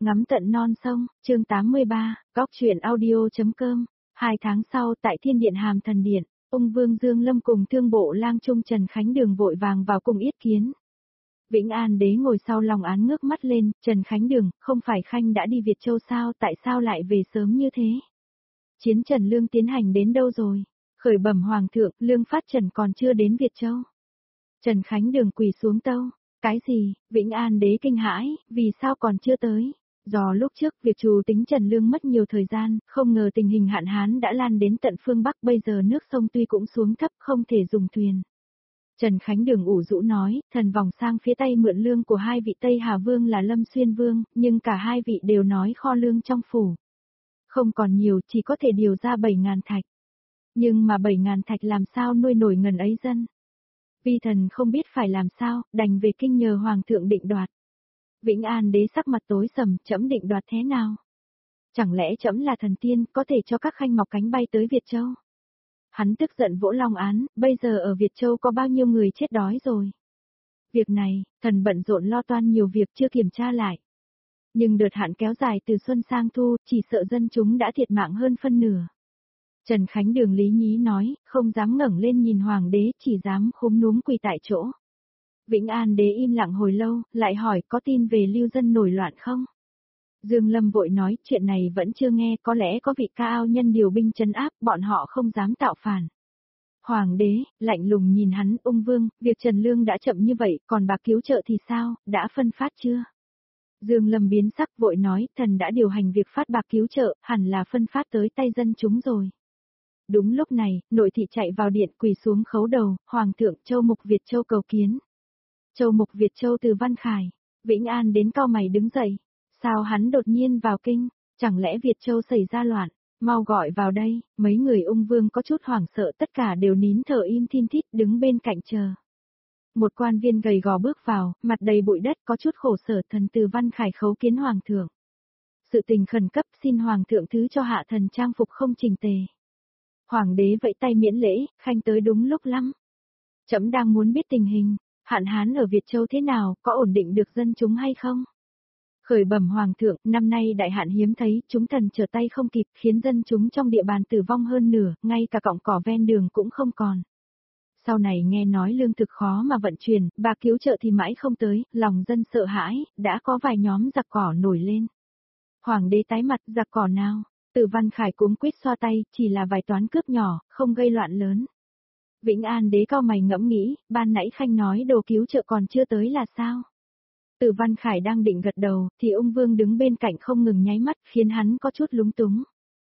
Ngắm tận non sông, chương 83, góc truyện audio.com. 2 tháng sau tại Thiên Điện Hàm Thần Điện, Ung Vương Dương Lâm cùng Thương Bộ Lang Trung Trần Khánh Đường vội vàng vào cùng yết kiến. Vĩnh An Đế ngồi sau lòng án ngước mắt lên, Trần Khánh Đường, không phải Khanh đã đi Việt Châu sao, tại sao lại về sớm như thế? Chiến Trần Lương tiến hành đến đâu rồi? Khởi bẩm Hoàng thượng, Lương Phát Trần còn chưa đến Việt Châu. Trần Khánh Đường quỳ xuống tâu. Cái gì? Vĩnh An Đế kinh hãi, vì sao còn chưa tới? Do lúc trước việc trù tính Trần Lương mất nhiều thời gian, không ngờ tình hình hạn hán đã lan đến tận phương Bắc, bây giờ nước sông tuy cũng xuống thấp không thể dùng thuyền. Trần Khánh Đường ủ rũ nói, thần vòng sang phía Tây mượn lương của hai vị Tây Hà Vương là Lâm Xuyên Vương, nhưng cả hai vị đều nói kho lương trong phủ không còn nhiều, chỉ có thể điều ra 7.000 thạch. Nhưng mà 7.000 thạch làm sao nuôi nổi ngần ấy dân? Vi thần không biết phải làm sao, đành về kinh nhờ Hoàng thượng định đoạt. Vĩnh An Đế sắc mặt tối sầm, trẫm định đoạt thế nào? Chẳng lẽ trẫm là thần tiên, có thể cho các khanh mọc cánh bay tới Việt Châu? Hắn tức giận vỗ long án, bây giờ ở Việt Châu có bao nhiêu người chết đói rồi? Việc này, thần bận rộn lo toan nhiều việc chưa kiểm tra lại. Nhưng đợt hạn kéo dài từ xuân sang thu, chỉ sợ dân chúng đã thiệt mạng hơn phân nửa. Trần Khánh Đường lý nhí nói, không dám ngẩng lên nhìn Hoàng đế, chỉ dám khúm núm quỳ tại chỗ. Vĩnh An Đế im lặng hồi lâu, lại hỏi có tin về lưu dân nổi loạn không? Dương Lâm vội nói, chuyện này vẫn chưa nghe, có lẽ có vị ca ao nhân điều binh trấn áp, bọn họ không dám tạo phản. Hoàng đế, lạnh lùng nhìn hắn, Ung Vương, việc Trần Lương đã chậm như vậy, còn bạc cứu trợ thì sao, đã phân phát chưa? Dương Lâm biến sắc vội nói, thần đã điều hành việc phát bạc cứu trợ, hẳn là phân phát tới tay dân chúng rồi. Đúng lúc này, nội thị chạy vào điện quỳ xuống khấu đầu, Hoàng thượng Châu Mục Việt Châu cầu kiến. Châu Mục Việt Châu từ Văn Khải, Vĩnh An đến cau mày đứng dậy. Sao hắn đột nhiên vào kinh, chẳng lẽ Việt Châu xảy ra loạn, mau gọi vào đây, mấy người Ung Vương có chút hoảng sợ tất cả đều nín thở im thin thít đứng bên cạnh chờ. Một quan viên gầy gò bước vào, mặt đầy bụi đất có chút khổ sở thần từ Văn Khải khấu kiến Hoàng thượng. Sự tình khẩn cấp xin Hoàng thượng thứ cho hạ thần trang phục không chỉnh tề. Hoàng đế vẫy tay miễn lễ, khanh tới đúng lúc lắm. Trẫm đang muốn biết tình hình, hạn hán ở Việt Châu thế nào, có ổn định được dân chúng hay không? Khởi bẩm Hoàng thượng, năm nay đại hạn hiếm thấy, chúng thần trở tay không kịp, khiến dân chúng trong địa bàn tử vong hơn nửa, ngay cả cọng cỏ ven đường cũng không còn. Sau này nghe nói lương thực khó mà vận chuyển, bạc cứu trợ thì mãi không tới, lòng dân sợ hãi, đã có vài nhóm giặc cỏ nổi lên. Hoàng đế tái mặt, giặc cỏ nào? Từ Văn Khải cuống quýt xoa tay, chỉ là vài toán cướp nhỏ, không gây loạn lớn. Vĩnh An Đế cau mày ngẫm nghĩ, ban nãy khanh nói đồ cứu trợ còn chưa tới là sao? Từ Văn Khải đang định gật đầu, thì Ung Vương đứng bên cạnh không ngừng nháy mắt, khiến hắn có chút lúng túng.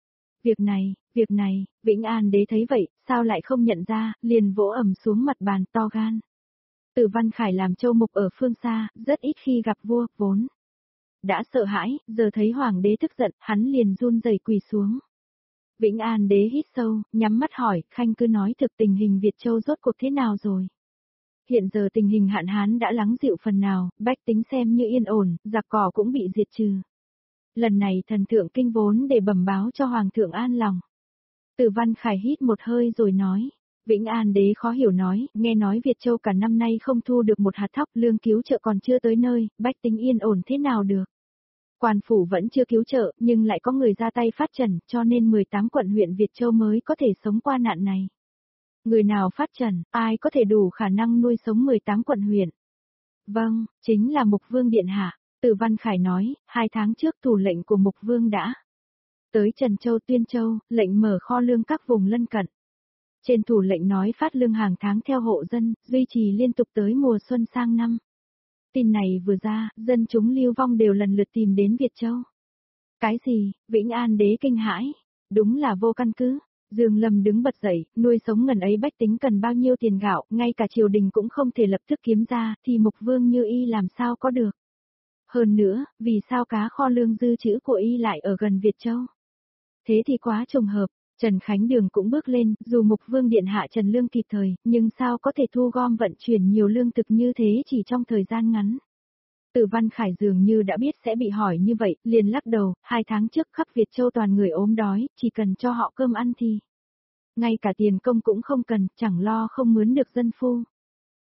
Việc này, Vĩnh An Đế thấy vậy, sao lại không nhận ra, liền vỗ ầm xuống mặt bàn to gan. Từ Văn Khải làm châu mục ở phương xa, rất ít khi gặp vua, vốn đã sợ hãi, giờ thấy Hoàng đế tức giận, hắn liền run rẩy quỳ xuống. Vĩnh An Đế hít sâu, nhắm mắt hỏi, khanh cứ nói thực tình hình Việt Châu rốt cuộc thế nào rồi? Hiện giờ tình hình hạn hán đã lắng dịu phần nào, bách tính xem như yên ổn, giặc cỏ cũng bị diệt trừ. Lần này thần thượng kinh vốn để bẩm báo cho Hoàng thượng an lòng. Từ Văn Khải hít một hơi rồi nói. Vĩnh An Đế khó hiểu nói, nghe nói Việt Châu cả năm nay không thu được một hạt thóc, lương cứu trợ còn chưa tới nơi, bách tính yên ổn thế nào được? Quan phủ vẫn chưa cứu trợ, nhưng lại có người ra tay phát trần, cho nên 18 quận huyện Việt Châu mới có thể sống qua nạn này. Người nào phát trần, ai có thể đủ khả năng nuôi sống 18 quận huyện? Vâng, chính là Mục Vương Điện Hạ. Từ Văn Khải nói, 2 tháng trước thủ lệnh của Mục Vương đã tới Trần Châu Tuyên Châu, lệnh mở kho lương các vùng lân cận. Trên thủ lệnh nói phát lương hàng tháng theo hộ dân, duy trì liên tục tới mùa xuân sang năm. Tin này vừa ra, dân chúng lưu vong đều lần lượt tìm đến Việt Châu. Cái gì? Vĩnh An Đế kinh hãi. Đúng là vô căn cứ. Dương Lâm đứng bật dậy, nuôi sống ngần ấy bách tính cần bao nhiêu tiền gạo, ngay cả triều đình cũng không thể lập tức kiếm ra, thì Mục Vương như y làm sao có được. Hơn nữa, vì sao cá kho lương dư trữ của y lại ở gần Việt Châu? Thế thì quá trùng hợp. Trần Khánh Đường cũng bước lên, dù Mục Vương Điện Hạ trần lương kịp thời, nhưng sao có thể thu gom vận chuyển nhiều lương thực như thế chỉ trong thời gian ngắn. Từ Văn Khải dường như đã biết sẽ bị hỏi như vậy, liền lắc đầu, 2 tháng trước khắp Việt Châu toàn người ốm đói, chỉ cần cho họ cơm ăn thì. Ngay cả tiền công cũng không cần, chẳng lo không mướn được dân phu.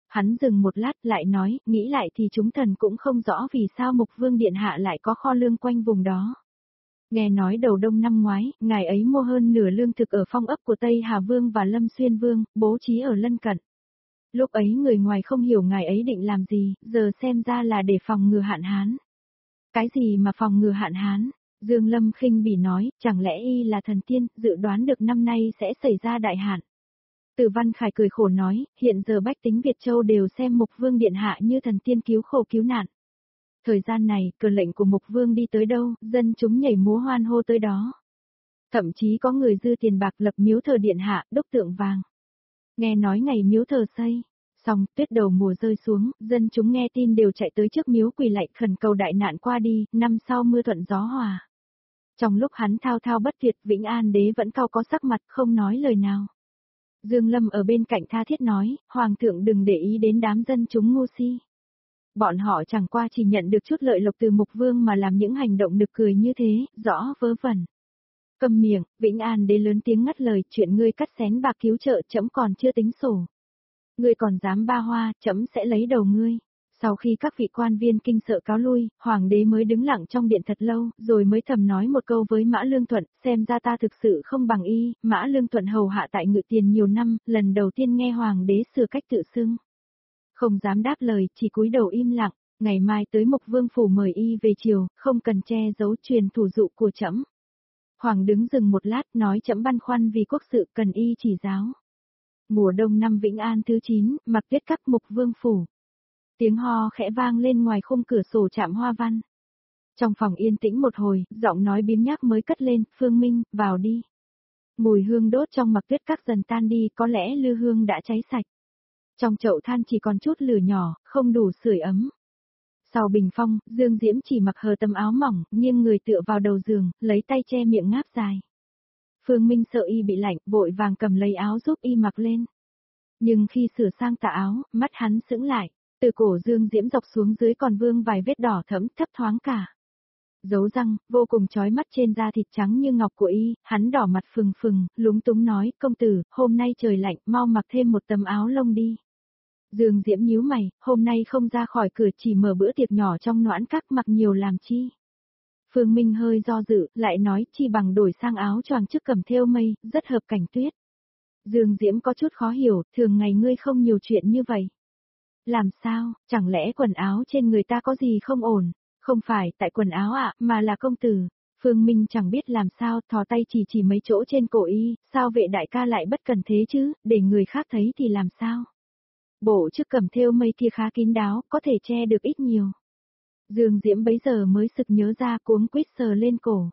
Hắn dừng một lát lại nói, nghĩ lại thì chúng thần cũng không rõ vì sao Mục Vương Điện Hạ lại có kho lương quanh vùng đó. Nghe nói đầu đông năm ngoái, ngài ấy mua hơn nửa lương thực ở phong ấp của Tây Hà Vương và Lâm Xuyên Vương, bố trí ở lân cận. Lúc ấy người ngoài không hiểu ngài ấy định làm gì, giờ xem ra là để phòng ngừa hạn hán. Cái gì mà phòng ngừa hạn hán? Dương Lâm khinh bỉ nói, chẳng lẽ y là thần tiên, dự đoán được năm nay sẽ xảy ra đại hạn. Từ Văn Khải cười khổ nói, hiện giờ bách tính Việt Châu đều xem Mục Vương Điện Hạ như thần tiên cứu khổ cứu nạn. Thời gian này, cờ lệnh của Mục Vương đi tới đâu, dân chúng nhảy múa hoan hô tới đó. Thậm chí có người dư tiền bạc lập miếu thờ Điện Hạ, đúc tượng vàng. Nghe nói ngày miếu thờ xây, xong, tuyết đầu mùa rơi xuống, dân chúng nghe tin đều chạy tới trước miếu quỳ lạy khẩn cầu đại nạn qua đi, năm sau mưa thuận gió hòa. Trong lúc hắn thao thao bất tuyệt, Vĩnh An đế vẫn cau có sắc mặt, không nói lời nào. Dương Lâm ở bên cạnh tha thiết nói, Hoàng thượng đừng để ý đến đám dân chúng ngu si. Bọn họ chẳng qua chỉ nhận được chút lợi lộc từ Mục Vương mà làm những hành động nực cười như thế, rõ vớ vẩn. Câm miệng, Vĩnh An đế lớn tiếng ngắt lời, chuyện ngươi cắt xén bạc cứu trợ trẫm còn chưa tính sổ. Ngươi còn dám ba hoa, trẫm sẽ lấy đầu ngươi. Sau khi các vị quan viên kinh sợ cáo lui, hoàng đế mới đứng lặng trong điện thật lâu, rồi mới thầm nói một câu với Mã Lương Thuận, xem ra ta thực sự không bằng y. Mã Lương Thuận hầu hạ tại Ngự Tiền nhiều năm, lần đầu tiên nghe hoàng đế sửa cách tự xưng. Không dám đáp lời, chỉ cúi đầu im lặng, ngày mai tới Mục Vương phủ mời y về chiều, không cần che giấu truyền thủ dụ của trẫm. Hoàng đứng dừng một lát, nói trẫm băn khoăn vì quốc sự cần y chỉ giáo. Mùa đông năm Vĩnh An thứ 9, mặc tuyết các Mục Vương phủ. Tiếng ho khẽ vang lên ngoài khung cửa sổ trạm hoa văn. Trong phòng yên tĩnh một hồi, giọng nói biếng nhác mới cất lên, Phương Minh, vào đi. Mùi hương đốt trong mặc tuyết các dần tan đi, có lẽ lư hương đã cháy sạch. Trong chậu than chỉ còn chút lửa nhỏ, không đủ sưởi ấm. Sau bình phong, Dương Diễm chỉ mặc hờ tấm áo mỏng, nghiêng người tựa vào đầu giường, lấy tay che miệng ngáp dài. Phương Minh sợ y bị lạnh, vội vàng cầm lấy áo giúp y mặc lên. Nhưng khi sửa sang tà áo, mắt hắn sững lại, từ cổ Dương Diễm dọc xuống dưới còn vương vài vết đỏ thẫm thấp thoáng cả. Dấu răng, vô cùng chói mắt trên da thịt trắng như ngọc của y, hắn đỏ mặt phừng phừng, lúng túng nói, công tử, hôm nay trời lạnh, mau mặc thêm một tấm áo lông đi. Dương Diễm nhíu mày, hôm nay không ra khỏi cửa chỉ mở bữa tiệc nhỏ trong noãn các mặc nhiều làm chi. Phương Minh hơi do dự, lại nói chi bằng đổi sang áo choàng trước cầm thêu mây, rất hợp cảnh tuyết. Dương Diễm có chút khó hiểu, thường ngày ngươi không nhiều chuyện như vậy. Làm sao, chẳng lẽ quần áo trên người ta có gì không ổn? Không phải tại quần áo ạ, mà là công tử. Phương Minh chẳng biết làm sao, thò tay chỉ mấy chỗ trên cổ y, sao vệ đại ca lại bất cần thế chứ, để người khác thấy thì làm sao? Bộ chiếc cầm thêu mây kia khá kín đáo, có thể che được ít nhiều. Dương Diễm bấy giờ mới sực nhớ ra, cuống quýt sờ lên cổ.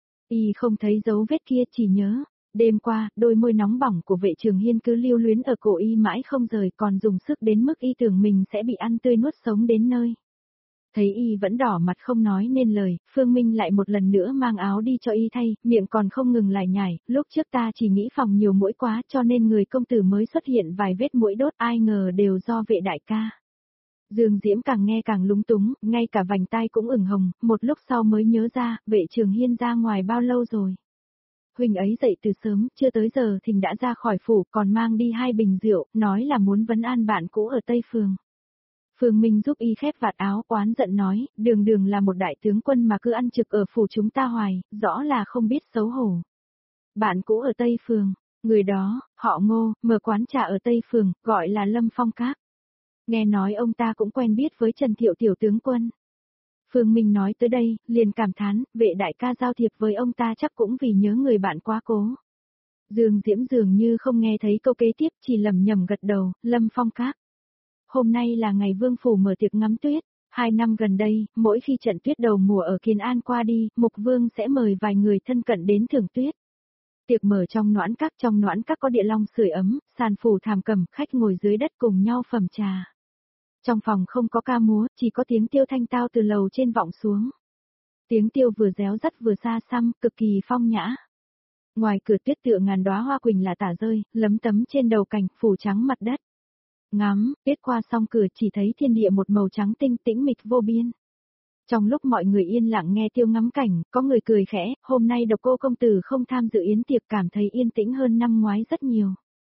Y không thấy dấu vết kia, chỉ nhớ, đêm qua, đôi môi nóng bỏng của vệ trường hiên cứ lưu luyến ở cổ y mãi không rời, còn dùng sức đến mức y tưởng mình sẽ bị ăn tươi nuốt sống đến nơi. Thấy y vẫn đỏ mặt không nói nên lời, Phương Minh lại một lần nữa mang áo đi cho y thay, miệng còn không ngừng lải nhải, lúc trước ta chỉ nghĩ phòng nhiều muỗi quá cho nên người công tử mới xuất hiện vài vết muỗi đốt, ai ngờ đều do vệ đại ca. Dương Diễm càng nghe càng lúng túng, ngay cả vành tai cũng ửng hồng, một lúc sau mới nhớ ra, vệ trường hiên ra ngoài bao lâu rồi. Huynh ấy dậy từ sớm, chưa tới giờ thình đã ra khỏi phủ, còn mang đi 2 bình rượu, nói là muốn vấn an bạn cũ ở Tây Phường. Phương Minh giúp y khép vạt áo, oán giận nói, đường đường là một đại tướng quân mà cứ ăn trực ở phủ chúng ta hoài, rõ là không biết xấu hổ. Bạn cũ ở Tây Phường, người đó, họ Ngô, mở quán trà ở Tây Phường, gọi là Lâm Phong Các. Nghe nói ông ta cũng quen biết với Trần Thiệu tiểu tướng quân. Phương Minh nói tới đây, liền cảm thán, vệ đại ca giao thiệp với ông ta chắc cũng vì nhớ người bạn quá cố. Dương Diễm dường như không nghe thấy câu kế tiếp, chỉ lẩm nhẩm gật đầu, Lâm Phong Các. Hôm nay là ngày Vương phủ mở tiệc ngắm tuyết. 2 năm gần đây, mỗi khi trận tuyết đầu mùa ở Kiên An qua đi, Mục Vương sẽ mời vài người thân cận đến thưởng tuyết. Tiệc mở trong noãn các có địa long sưởi ấm, sàn phủ thảm cẩm, khách ngồi dưới đất cùng nhau phẩm trà. Trong phòng không có ca múa, chỉ có tiếng tiêu thanh tao từ lầu trên vọng xuống. Tiếng tiêu vừa réo rắt vừa xa xăm, cực kỳ phong nhã. Ngoài cửa tuyết tựa ngàn đóa hoa quỳnh là tả rơi, lấm tấm trên đầu cảnh, phủ trắng mặt đất. Ngắm, biết qua song cửa chỉ thấy thiên địa một màu trắng tinh tĩnh mịch vô biên. Trong lúc mọi người yên lặng nghe tiêu ngắm cảnh, có người cười khẽ, hôm nay Độc Cô công tử không tham dự yến tiệc cảm thấy yên tĩnh hơn năm ngoái rất nhiều.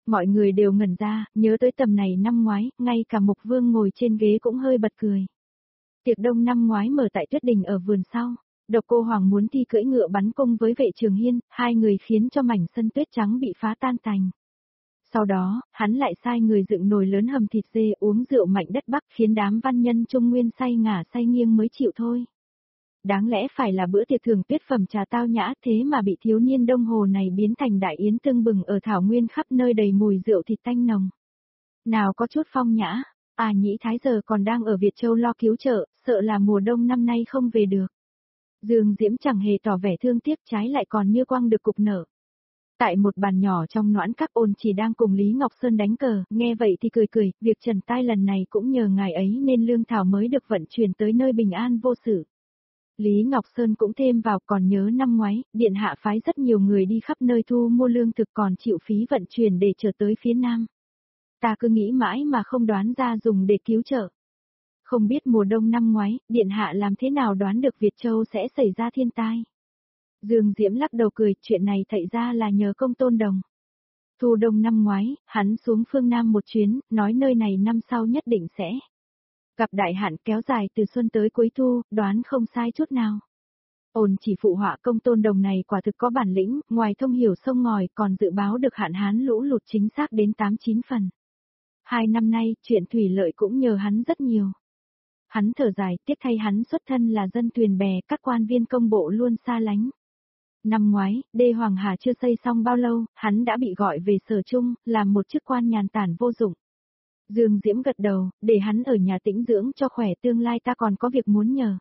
Mọi người đều ngẩn ra, nhớ tới tầm này năm ngoái, ngay cả Mục Vương ngồi trên ghế cũng hơi bật cười. Tiệc đông năm ngoái mở tại Tuyết Đình ở vườn sau. Độc Cô Hoàng muốn thi cưỡi ngựa bắn cung với Vệ Trường Hiên, hai người khiến cho mảnh sân tuyết trắng bị phá tan tành. Sau đó, hắn lại sai người dựng nồi lớn hầm thịt dê uống rượu mạnh đất Bắc khiến đám văn nhân Trung Nguyên say ngả say nghiêng mới chịu thôi. Đáng lẽ phải là bữa tiệc thưởng tuyết phẩm trà tao nhã thế mà bị thiếu niên Đông Hồ này biến thành đại yến tưng bừng ở thảo nguyên khắp nơi đầy mùi rượu thịt tanh nồng. Nào có chút phong nhã, Nhĩ Thái giờ còn đang ở Việt Châu lo cứu trợ, sợ là mùa đông năm nay không về được. Dương Diễm chẳng hề tỏ vẻ thương tiếc trái lại còn như quăng được cục nở. Tại một bàn nhỏ trong Noãn Các Ôn chỉ đang cùng Lý Ngọc Sơn đánh cờ, nghe vậy thì cười cười, việc trần tai lần này cũng nhờ ngài ấy nên lương thảo mới được vận chuyển tới nơi bình an vô sự. Lý Ngọc Sơn cũng thêm vào còn nhớ năm ngoái, Điện Hạ phái rất nhiều người đi khắp nơi thu mua lương thực còn chịu phí vận chuyển để trở tới phía Nam. Ta cứ nghĩ mãi mà không đoán ra dùng để cứu trợ. Không biết mùa đông năm ngoái, Điện Hạ làm thế nào đoán được Việt Châu sẽ xảy ra thiên tai. Dương Diễm lắc đầu cười, chuyện này thật ra là nhờ Công Tôn Đồng. Thu đông năm ngoái, hắn xuống phương Nam một chuyến, nói nơi này năm sau nhất định sẽ gặp đại hạn kéo dài từ xuân tới cuối thu, đoán không sai chút nào. Ôn chỉ phụ họa Công Tôn Đồng này quả thực có bản lĩnh, ngoài thông hiểu sông ngòi còn dự báo được hạn hán lũ lụt chính xác đến 8-9 phần. 2 năm nay, chuyện thủy lợi cũng nhờ hắn rất nhiều. Hắn thở dài, tiếc thay hắn xuất thân là dân thuyền bè, các quan viên công bộ luôn xa lánh. Năm ngoái, đê Hoàng Hà chưa xây xong bao lâu, hắn đã bị gọi về Sở Trung, làm một chức quan nhàn tản vô dụng. Dương Diễm gật đầu, để hắn ở nhà tĩnh dưỡng cho khỏe, tương lai ta còn có việc muốn nhờ.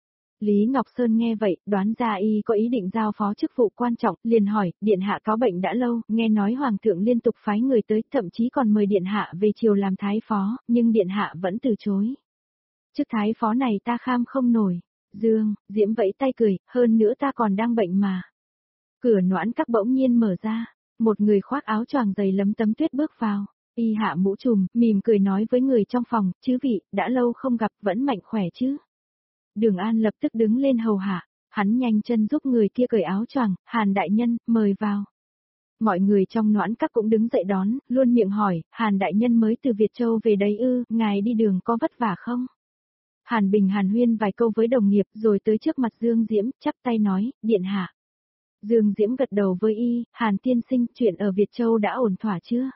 Lý Ngọc Sơn nghe vậy, đoán ra y có ý định giao phó chức vụ quan trọng, liền hỏi, Điện Hạ cáo bệnh đã lâu, nghe nói Hoàng thượng liên tục phái người tới, thậm chí còn mời Điện Hạ về triều làm thái phó, nhưng Điện Hạ vẫn từ chối. Chức thái phó này ta kham không nổi. Dương Diễm vẫy tay cười, hơn nữa ta còn đang bệnh mà. Cửa Noãn Các bỗng nhiên mở ra, một người khoác áo choàng dày lấm tấm tuyết bước vào. Y hạ mũ trùm, mỉm cười nói với người trong phòng, chứ vị, đã lâu không gặp, vẫn mạnh khỏe chứ. Đường An lập tức đứng lên hầu hạ, hắn nhanh chân giúp người kia cởi áo choàng, Hàn đại nhân, mời vào. Mọi người trong Noãn Các cũng đứng dậy đón, luôn miệng hỏi, Hàn đại nhân mới từ Việt Châu về đấy ư, ngài đi đường có vất vả không? Hàn Bình hàn huyên vài câu với đồng nghiệp rồi tới trước mặt Dương Diễm, chắp tay nói, Điện Hạ. Dương Diễm gật đầu với y, Hàn tiên sinh, chuyện ở Việt Châu đã ổn thỏa chưa?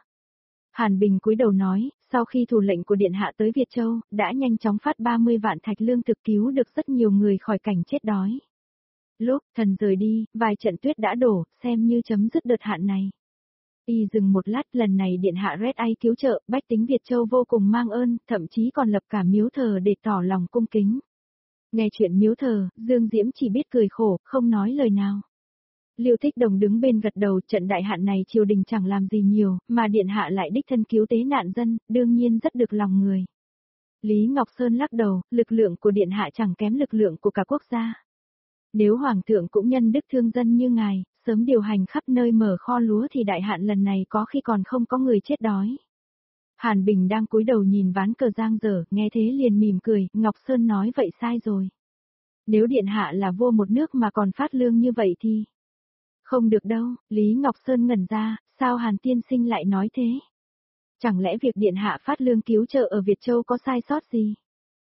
Hàn Bình cúi đầu nói, sau khi thủ lệnh của Điện Hạ tới Việt Châu, đã nhanh chóng phát 30 vạn thạch lương thực cứu được rất nhiều người khỏi cảnh chết đói. Lúc thần rời đi, vài trận tuyết đã đổ, xem như chấm dứt đợt hạn này. Y dừng một lát, lần này Điện Hạ Red Eye cứu trợ, bách tính Việt Châu vô cùng mang ơn, thậm chí còn lập cả miếu thờ để tỏ lòng cung kính. Nghe chuyện miếu thờ, Dương Diễm chỉ biết cười khổ, không nói lời nào. Liêu Thích Đồng đứng bên gật đầu, trận đại hạn này triều đình chẳng làm gì nhiều, mà Điện Hạ lại đích thân cứu tế nạn dân, đương nhiên rất được lòng người. Lý Ngọc Sơn lắc đầu, lực lượng của Điện Hạ chẳng kém lực lượng của cả quốc gia. Nếu Hoàng thượng cũng nhân đức thương dân như ngài, sớm điều hành khắp nơi mở kho lúa thì đại hạn lần này có khi còn không có người chết đói. Hàn Bình đang cúi đầu nhìn ván cờ giang dở, nghe thế liền mỉm cười, Ngọc Sơn nói vậy sai rồi. Nếu Điện Hạ là vua một nước mà còn phát lương như vậy thì... Không được đâu, Lý Ngọc Sơn ngẩn ra, sao Hàn tiên sinh lại nói thế? Chẳng lẽ việc Điện Hạ phát lương cứu trợ ở Việt Châu có sai sót gì?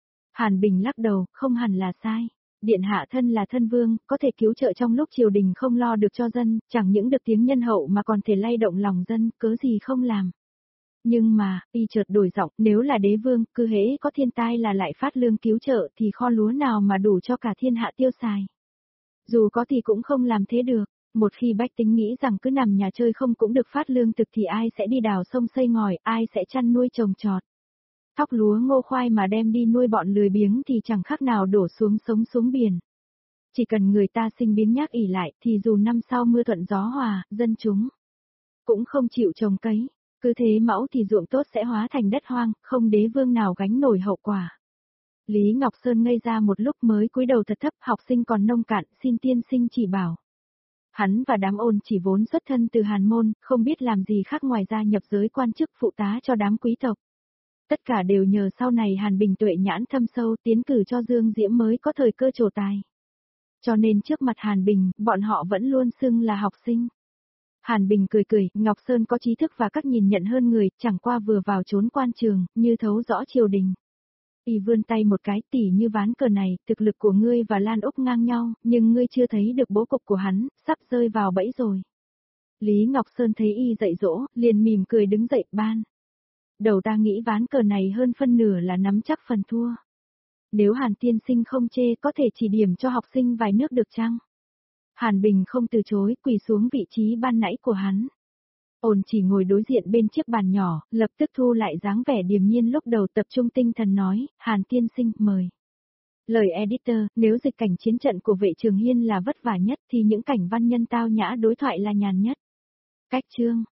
Hàn Bình lắc đầu, không hẳn là sai. Điện Hạ thân là thân vương, có thể cứu trợ trong lúc triều đình không lo được cho dân, chẳng những được tiếng nhân hậu mà còn thể lay động lòng dân, cớ gì không làm. Nhưng mà, y chợt đổi giọng, nếu là đế vương, cứ hễ có thiên tai là lại phát lương cứu trợ thì kho lúa nào mà đủ cho cả thiên hạ tiêu xài. Dù có thì cũng không làm thế được. Một khi bách tính nghĩ rằng cứ nằm nhà chơi không cũng được phát lương thực thì ai sẽ đi đào sông xây ngòi, ai sẽ chăn nuôi trồng trọt. Thóc lúa ngô khoai mà đem đi nuôi bọn lười biếng thì chẳng khác nào đổ xuống sống xuống biển. Chỉ cần người ta sinh biếng nhác ỉ lại thì dù năm sau mưa thuận gió hòa, dân chúng cũng không chịu trồng cấy. Cứ thế mẫu thì ruộng tốt sẽ hóa thành đất hoang, không đế vương nào gánh nổi hậu quả. Lý Ngọc Sơn ngây ra một lúc mới cúi đầu thật thấp, học sinh còn nông cạn, xin tiên sinh chỉ bảo. Hắn và đám Ôn chỉ vốn xuất thân từ Hàn môn, không biết làm gì khác ngoài ra nhập giới quan chức phụ tá cho đám quý tộc. Tất cả đều nhờ sau này Hàn Bình tuệ nhãn thâm sâu tiến cử cho Dương Diễm mới có thời cơ trổ tài. Cho nên trước mặt Hàn Bình, bọn họ vẫn luôn xưng là học sinh. Hàn Bình cười cười, Ngọc Sơn có trí thức và các nhìn nhận hơn người, chẳng qua vừa vào trốn quan trường, như thấu rõ triều đình. Y vươn tay một cái, tỉ như ván cờ này, thực lực của ngươi và Lan Úc ngang nhau, nhưng ngươi chưa thấy được bố cục của hắn, sắp rơi vào bẫy rồi. Lý Ngọc Sơn thấy Y dạy dỗ, liền mỉm cười đứng dậy, ban. Đầu ta nghĩ ván cờ này hơn phân nửa là nắm chắc phần thua. Nếu Hàn tiên sinh không chê, có thể chỉ điểm cho học sinh vài nước được chăng? Hàn Bình không từ chối, quỳ xuống vị trí ban nãy của hắn. Ôn chỉ ngồi đối diện bên chiếc bàn nhỏ, lập tức thu lại dáng vẻ điềm nhiên lúc đầu, tập trung tinh thần nói, Hàn tiên sinh, mời. Lời editor, nếu dịch cảnh chiến trận của vệ Trường Hiên là vất vả nhất thì những cảnh văn nhân tao nhã đối thoại là nhàn nhất. Cách chương